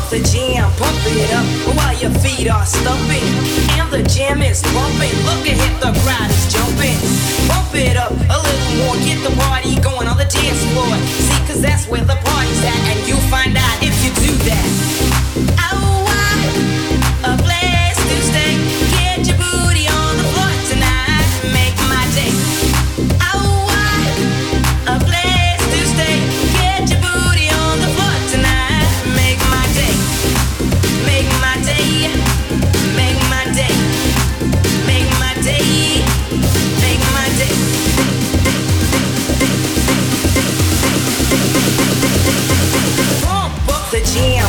the jam, pump it up while your feet are stumping. And the jam is bumping, look ahead, the crowd is jumping. Pump it up a little more, get the party going on the dance floor. See, cause that's where the party's at, and you find out if you do that. Oh, what a place to stay. Get your booty on the floor tonight, make my day. Oh, what a place to stay. Get your booty on the floor tonight, make my day. Make my day. Make my day. Make my day. Make my day. Pump up the jam.